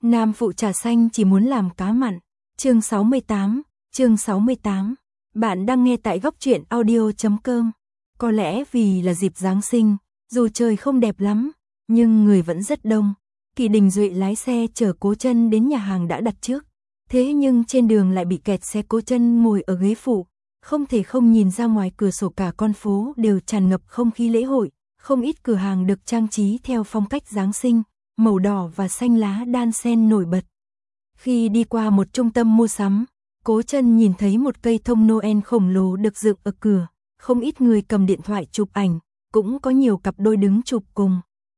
Nam phụ trà xanh chỉ muốn làm cá mặn. Chương 68. Bạn đang nghe tại góc truyện audio.com. Có lẽ vì là dịp Giáng sinh, dù trời không đẹp lắm, nhưng người vẫn rất đông. Kỳ Đình Duệ lái xe chở Cố Chân đến nhà hàng đã đặt trước. Thế nhưng trên đường lại bị kẹt xe, Cố Chân ngồi ở ghế phụ, không thể không nhìn ra ngoài cửa sổ, cả con phố đều tràn ngập không khí lễ hội, không ít cửa hàng được trang trí theo phong cách Giáng sinh, màu đỏ và xanh lá đan xen nổi bật. Khi đi qua một trung tâm mua sắm, Cố Chân nhìn thấy một cây thông Noel khổng lồ được dựng ở cửa, không ít người cầm điện thoại chụp ảnh, cũng có nhiều cặp đôi đứng chụp cùng.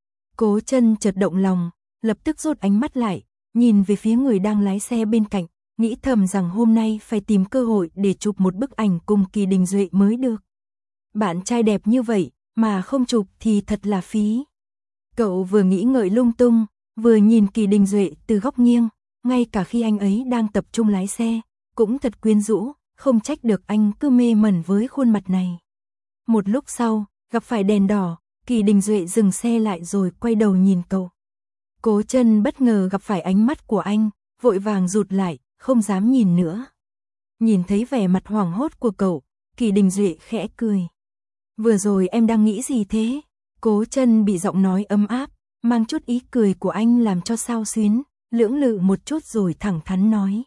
Cố Chân chợt động lòng, lập tức rút ánh mắt lại, nhìn về phía người đang lái xe bên cạnh, nghĩ thầm rằng hôm nay phải tìm cơ hội để chụp một bức ảnh cùng Kỳ Đình Duệ mới được. Bạn trai đẹp như vậy mà không chụp thì thật là phí. Cậu vừa nghĩ ngợi lung tung, vừa nhìn Kỳ Đình Duệ từ góc nghiêng, ngay cả khi anh ấy đang tập trung lái xe, cũng thật quyến rũ, không trách được anh cứ mê mẩn với khuôn mặt này. Một lúc sau, gặp phải đèn đỏ, Kỳ Đình Duệ dừng xe lại rồi quay đầu nhìn cậu. Cố Chân bất ngờ gặp phải ánh mắt của anh, vội vàng rụt lại, không dám nhìn nữa. Nhìn thấy vẻ mặt hoảng hốt của cậu, Kỳ Đình Duệ khẽ cười. Vừa rồi em đang nghĩ gì thế? Cố Chân bị giọng nói ấm áp, mang chút ý cười của anh làm cho xao xuyến, lưỡng lự một chút rồi thẳng thắn nói.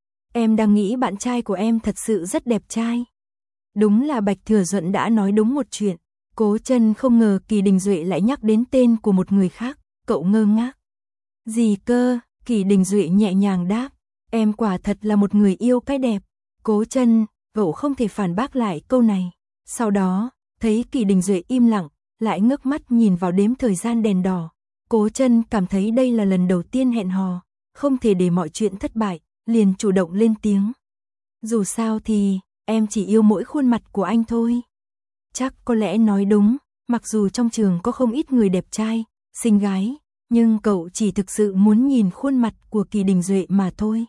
Em đang nghĩ bạn trai của em thật sự rất đẹp trai. Đúng là Bạch Thừa Duận đã nói đúng một chuyện. Cố Chân không ngờ Kỳ Đình Duệ lại nhắc đến tên của một người khác, cậu ngơ ngác. Gì cơ? Kỳ Đình Duệ nhẹ nhàng đáp. Em quả thật là một người yêu cái đẹp. Cố Chân, cậu không thể phản bác lại câu này. Sau đó, thấy Kỳ Đình Duệ im lặng, lại ngước mắt nhìn vào đếm thời gian đèn đỏ. Cố Chân cảm thấy đây là lần đầu tiên hẹn hò, không thể để mọi chuyện thất bại, liền chủ động lên tiếng. Dù sao thì, em chỉ yêu mỗi khuôn mặt của anh thôi. Chắc có lẽ nói đúng, mặc dù trong trường có không ít người đẹp trai, xinh gái, nhưng cậu chỉ thực sự muốn nhìn khuôn mặt của Kỳ Đình Duệ mà thôi.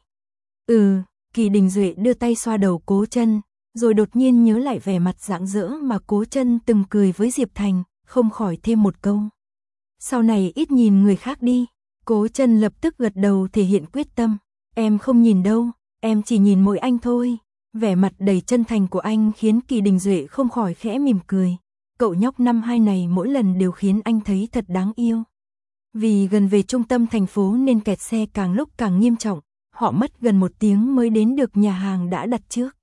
Kỳ Đình Duệ đưa tay xoa đầu Cố Chân, rồi đột nhiên nhớ lại vẻ mặt rạng rỡ mà Cố Chân từng cười với Diệp Thành, không khỏi thêm một câu. Sau này ít nhìn người khác đi. Cố Chân lập tức gật đầu thể hiện quyết tâm. Em không nhìn đâu, em chỉ nhìn mỗi anh thôi. Vẻ mặt đầy chân thành của anh khiến Kỳ Đình Duệ không khỏi khẽ mỉm cười. Cậu nhóc năm 2 này mỗi lần đều khiến anh thấy thật đáng yêu. Vì gần về trung tâm thành phố nên kẹt xe càng lúc càng nghiêm trọng, họ mất gần 1 tiếng mới đến được nhà hàng đã đặt trước.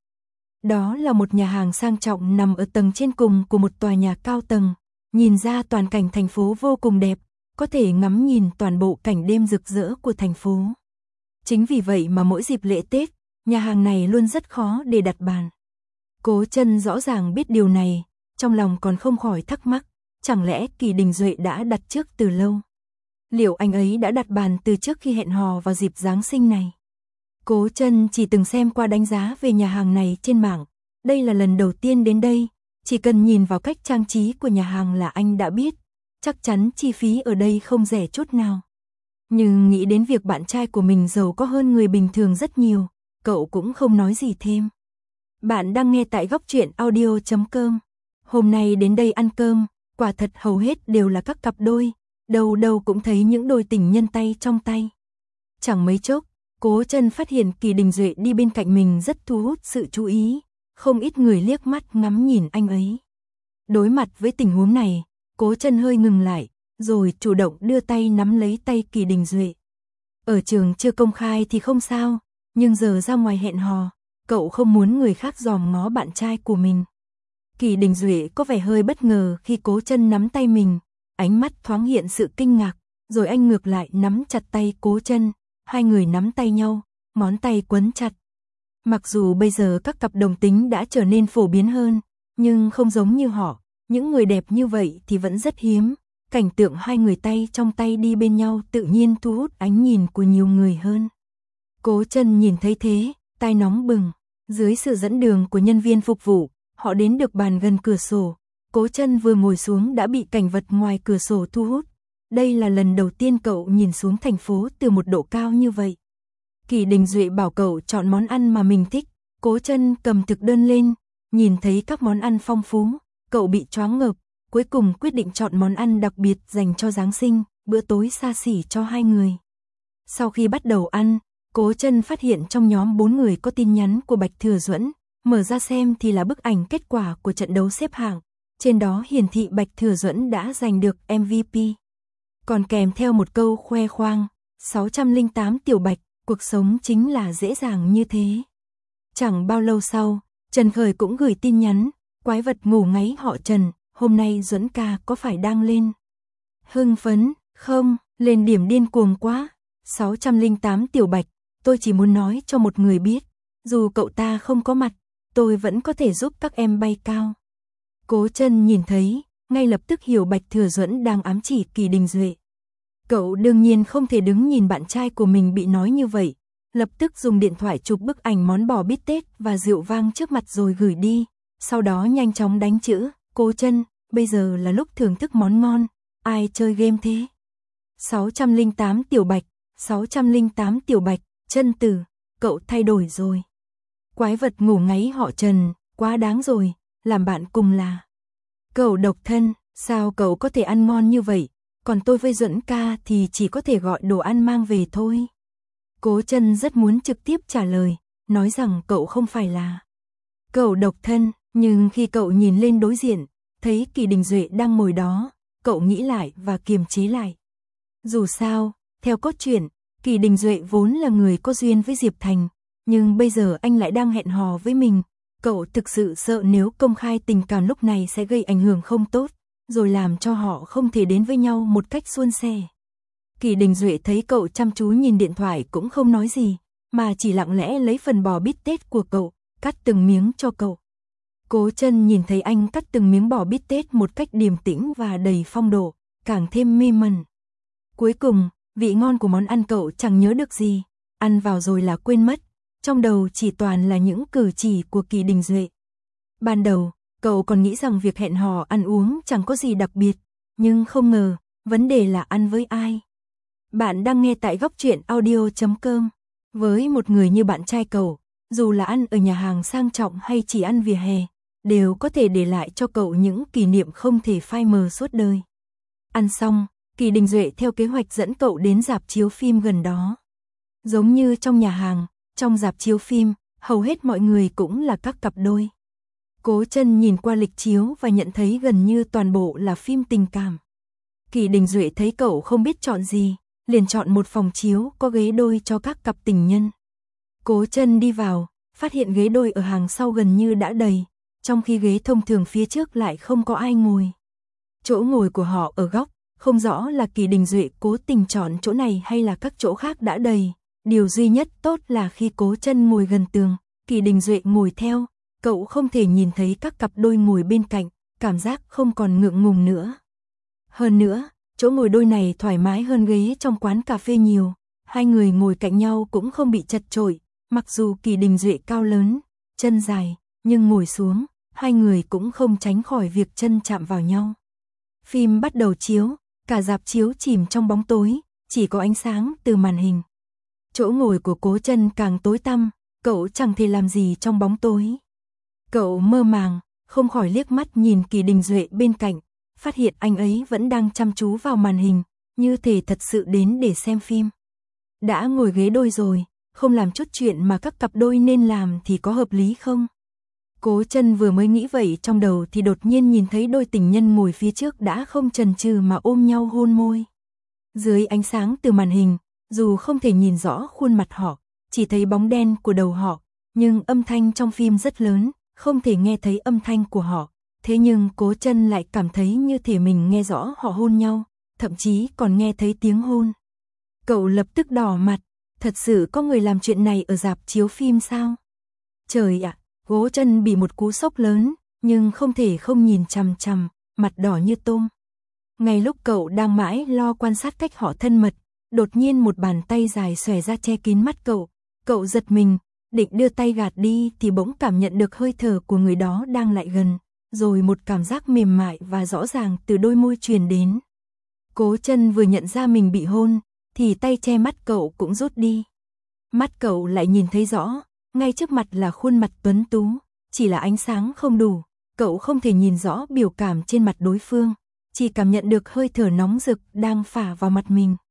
Đó là một nhà hàng sang trọng nằm ở tầng trên cùng của một tòa nhà cao tầng, nhìn ra toàn cảnh thành phố vô cùng đẹp, có thể ngắm nhìn toàn bộ cảnh đêm rực rỡ của thành phố. Chính vì vậy mà mỗi dịp lễ Tết, nhà hàng này luôn rất khó để đặt bàn. Cố Chân rõ ràng biết điều này, trong lòng còn không khỏi thắc mắc, chẳng lẽ Kỳ Đình Duệ đã đặt trước từ lâu? Liệu anh ấy đã đặt bàn từ trước khi hẹn hò vào dịp Giáng sinh này? Cố Chân chỉ từng xem qua đánh giá về nhà hàng này trên mạng, đây là lần đầu tiên đến đây, chỉ cần nhìn vào cách trang trí của nhà hàng là anh đã biết, chắc chắn chi phí ở đây không rẻ chút nào. Nhưng nghĩ đến việc bạn trai của mình giàu có hơn người bình thường rất nhiều, cậu cũng không nói gì thêm. Bạn đang nghe tại góc truyện audio.com. Hôm nay đến đây ăn cơm, quả thật hầu hết đều là các cặp đôi, đâu đâu cũng thấy những đôi tình nhân tay trong tay. Chẳng mấy chốc, Cố Chân phát hiện Kỳ Đình Duệ đi bên cạnh mình rất thu hút sự chú ý, không ít người liếc mắt ngắm nhìn anh ấy. Đối mặt với tình huống này, Cố Chân hơi ngừng lại, rồi chủ động đưa tay nắm lấy tay Kỳ Đình Duệ. Ở trường chưa công khai thì không sao, nhưng giờ ra ngoài hẹn hò, cậu không muốn người khác dòm ngó bạn trai của mình. Kỳ Đình Duệ có vẻ hơi bất ngờ khi Cố Chân nắm tay mình, ánh mắt thoáng hiện sự kinh ngạc, rồi anh ngược lại nắm chặt tay Cố Chân, hai người nắm tay nhau, ngón tay quấn chặt. Mặc dù bây giờ các cặp đồng tính đã trở nên phổ biến hơn, nhưng không giống như họ, những người đẹp như vậy thì vẫn rất hiếm. Cảnh tượng hai người tay trong tay đi bên nhau tự nhiên thu hút ánh nhìn của nhiều người hơn. Cố Chân nhìn thấy thế, tai nóng bừng. Dưới sự dẫn đường của nhân viên phục vụ, họ đến được bàn gần cửa sổ. Cố Chân vừa ngồi xuống đã bị cảnh vật ngoài cửa sổ thu hút. Đây là lần đầu tiên cậu nhìn xuống thành phố từ một độ cao như vậy. Kỳ Đình Duệ bảo cậu chọn món ăn mà mình thích. Cố Chân cầm thực đơn lên, nhìn thấy các món ăn phong phú, cậu bị choáng ngợp. Cuối cùng quyết định chọn món ăn đặc biệt dành cho Giáng sinh, bữa tối xa xỉ cho hai người. Sau khi bắt đầu ăn, Cố Chân phát hiện trong nhóm 4 người có tin nhắn của Bạch Thừa Duẫn, mở ra xem thì là bức ảnh kết quả của trận đấu xếp hạng, trên đó hiển thị Bạch Thừa Duẫn đã giành được MVP. Còn kèm theo một câu khoe khoang, 608 tiểu Bạch, cuộc sống chính là dễ dàng như thế. Chẳng bao lâu sau, Trần Khởi cũng gửi tin nhắn, quái vật ngủ ngáy họ Trần, hôm nay Duẫn ca có phải đang lên hưng phấn, không, lên điểm điên cuồng quá, 608 tiểu Bạch, tôi chỉ muốn nói cho một người biết, dù cậu ta không có mặt, tôi vẫn có thể giúp các em bay cao. Cố Chân nhìn thấy, ngay lập tức hiểu Bạch Thừa Duẫn đang ám chỉ Kỳ Đình Duệ. Cậu đương nhiên không thể đứng nhìn bạn trai của mình bị nói như vậy, lập tức dùng điện thoại chụp bức ảnh món bò bít tết và rượu vang trước mặt rồi gửi đi, sau đó nhanh chóng đánh chữ, Cố Chân, bây giờ là lúc thưởng thức món ngon, ai chơi game thế? 608 tiểu Bạch, 608 tiểu Bạch, Chân tử, cậu thay đổi rồi. Quái vật ngủ ngáy họ Trần, quá đáng rồi, làm bạn cùng là cậu độc thân, sao cậu có thể ăn ngon như vậy, còn tôi với Duẫn ca thì chỉ có thể gọi đồ ăn mang về thôi. Cố Chân rất muốn trực tiếp trả lời, nói rằng cậu không phải là cậu độc thân, nhưng khi cậu nhìn lên đối diện, thấy Kỳ Đình Duệ đang ngồi đó, cậu nghĩ lại và kiềm chế lại. Dù sao, theo cốt truyện, Kỳ Đình Duệ vốn là người có duyên với Diệp Thành, nhưng bây giờ anh lại đang hẹn hò với mình. Cậu thực sự sợ nếu công khai tình cảm lúc này sẽ gây ảnh hưởng không tốt, rồi làm cho họ không thể đến với nhau một cách suôn sẻ. Kỳ Đình Duệ thấy cậu chăm chú nhìn điện thoại cũng không nói gì, mà chỉ lặng lẽ lấy phần bò bít tết của cậu, cắt từng miếng cho cậu. Cố Chân nhìn thấy anh cắt từng miếng bò bít tết một cách điềm tĩnh và đầy phong độ, càng thêm mê mẩn. Cuối cùng, vị ngon của món ăn cậu chẳng nhớ được gì, ăn vào rồi là quên mất, trong đầu chỉ toàn là những cử chỉ của Kỳ Đình Duệ. Ban đầu, cậu còn nghĩ rằng việc hẹn hò ăn uống chẳng có gì đặc biệt, nhưng không ngờ, vấn đề là ăn với ai. Bạn đang nghe tại Góc Truyện Audio.com. Với một người như bạn trai cậu, dù là ăn ở nhà hàng sang trọng hay chỉ ăn vỉa hè, đều có thể để lại cho cậu những kỷ niệm không thể phai mờ suốt đời. Ăn xong, Kỳ Đình Duệ theo kế hoạch dẫn cậu đến rạp chiếu phim gần đó. Giống như trong nhà hàng, trong rạp chiếu phim, hầu hết mọi người cũng là các cặp đôi. Cố Chân nhìn qua lịch chiếu và nhận thấy gần như toàn bộ là phim tình cảm. Kỳ Đình Duệ thấy cậu không biết chọn gì, liền chọn một phòng chiếu có ghế đôi cho các cặp tình nhân. Cố Chân đi vào, phát hiện ghế đôi ở hàng sau gần như đã đầy, trong khi ghế thông thường phía trước lại không có ai ngồi. Chỗ ngồi của họ ở góc, không rõ là Kỳ Đình Duệ cố tình chọn chỗ này hay là các chỗ khác đã đầy. Điều duy nhất tốt là khi Cố Chân ngồi gần tường, Kỳ Đình Duệ ngồi theo, cậu không thể nhìn thấy các cặp đôi ngồi bên cạnh, cảm giác không còn ngượng ngùng nữa. Hơn nữa, chỗ ngồi đôi này thoải mái hơn ghế trong quán cà phê nhiều, hai người ngồi cạnh nhau cũng không bị chật chội, mặc dù Kỳ Đình Duệ cao lớn, chân dài, nhưng ngồi xuống, hai người cũng không tránh khỏi việc chân chạm vào nhau. Phim bắt đầu chiếu, cả rạp chiếu chìm trong bóng tối, chỉ có ánh sáng từ màn hình. Chỗ ngồi của Cố Chân càng tối tăm, cậu chẳng thể làm gì trong bóng tối. Cậu mơ màng, không khỏi liếc mắt nhìn Kỳ Đình Duệ bên cạnh, phát hiện anh ấy vẫn đang chăm chú vào màn hình, như thể thật sự đến để xem phim. Đã ngồi ghế đôi rồi, không làm chút chuyện mà các cặp đôi nên làm thì có hợp lý không? Cố Chân vừa mới nghĩ vậy trong đầu thì đột nhiên nhìn thấy đôi tình nhân ngồi phía trước đã không chần chừ mà ôm nhau hôn môi. Dưới ánh sáng từ màn hình, dù không thể nhìn rõ khuôn mặt họ, chỉ thấy bóng đen của đầu họ, nhưng âm thanh trong phim rất lớn, không thể nghe thấy âm thanh của họ. Thế nhưng Cố Chân lại cảm thấy như thể mình nghe rõ họ hôn nhau, thậm chí còn nghe thấy tiếng hôn. Cậu lập tức đỏ mặt, thật sự có người làm chuyện này ở rạp chiếu phim sao? Trời ạ, Cố Chân bị một cú sốc lớn, nhưng không thể không nhìn chằm chằm, mặt đỏ như tôm. Ngay lúc cậu đang mãi lo quan sát cách họ thân mật, đột nhiên một bàn tay dài xòe ra che kín mắt cậu. Cậu giật mình, định đưa tay gạt đi thì bỗng cảm nhận được hơi thở của người đó đang lại gần, rồi một cảm giác mềm mại và rõ ràng từ đôi môi truyền đến. Cố Chân vừa nhận ra mình bị hôn, thì tay che mắt cậu cũng rút đi. Mắt cậu lại nhìn thấy rõ, ngay trước mặt là khuôn mặt tuấn tú, chỉ là ánh sáng không đủ, cậu không thể nhìn rõ biểu cảm trên mặt đối phương, chỉ cảm nhận được hơi thở nóng rực đang phả vào mặt mình.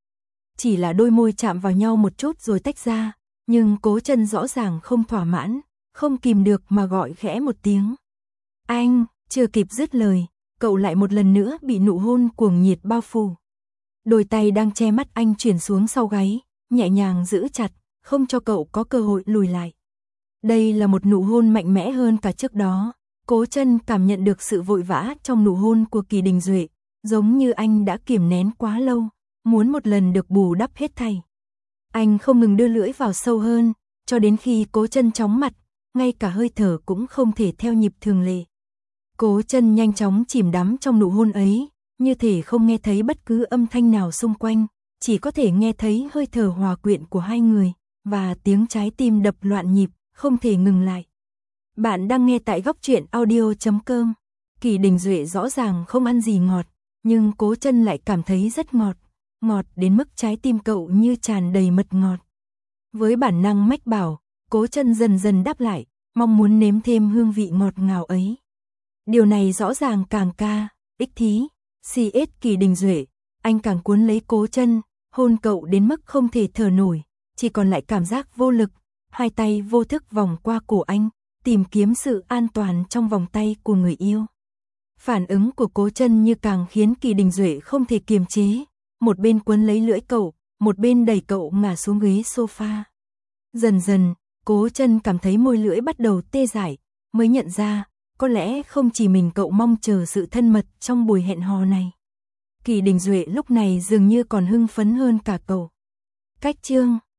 chỉ là đôi môi chạm vào nhau một chút rồi tách ra, nhưng Cố Chân rõ ràng không thỏa mãn, không kìm được mà gọi khẽ một tiếng. Anh, chưa kịp dứt lời, cậu lại một lần nữa bị nụ hôn cuồng nhiệt bao phủ. Đôi tay đang che mắt anh chuyển xuống sau gáy, nhẹ nhàng giữ chặt, không cho cậu có cơ hội lùi lại. Đây là một nụ hôn mạnh mẽ hơn cả trước đó. Cố Chân cảm nhận được sự vội vã trong nụ hôn của Kỳ Đình Duệ, giống như anh đã kiềm nén quá lâu, muốn một lần được bù đắp hết thảy. Anh không ngừng đưa lưỡi vào sâu hơn, cho đến khi Cố Chân chóng mặt, ngay cả hơi thở cũng không thể theo nhịp thường lệ. Cố Chân nhanh chóng chìm đắm trong nụ hôn ấy, như thể không nghe thấy bất cứ âm thanh nào xung quanh, chỉ có thể nghe thấy hơi thở hòa quyện của hai người, và tiếng trái tim đập loạn nhịp, không thể ngừng lại. Bạn đang nghe tại Góc Truyện Audio.com. Kỳ Đình Duệ rõ ràng không ăn gì ngọt, nhưng Cố Chân lại cảm thấy rất ngọt, ngọt đến mức trái tim cậu như tràn đầy mật ngọt. Với bản năng mách bảo, Cố Chân dần dần đáp lại, mong muốn nếm thêm hương vị ngọt ngào ấy. Điều này rõ ràng càng ích thí, CS Kỳ Đình Duệ, anh càng cuốn lấy Cố Chân, hôn cậu đến mức không thể thở nổi, chỉ còn lại cảm giác vô lực, hai tay vô thức vòng qua cổ anh, tìm kiếm sự an toàn trong vòng tay của người yêu. Phản ứng của Cố Chân như càng khiến Kỳ Đình Duệ không thể kiềm chế, một bên quấn lấy lưỡi cậu, một bên đẩy cậu ngả xuống ghế sofa. Dần dần, Cố Chân cảm thấy môi lưỡi bắt đầu tê dại, mới nhận ra, có lẽ không chỉ mình cậu mong chờ sự thân mật trong buổi hẹn hò này. Kỳ Đình Duệ lúc này dường như còn hưng phấn hơn cả cậu. Cách chương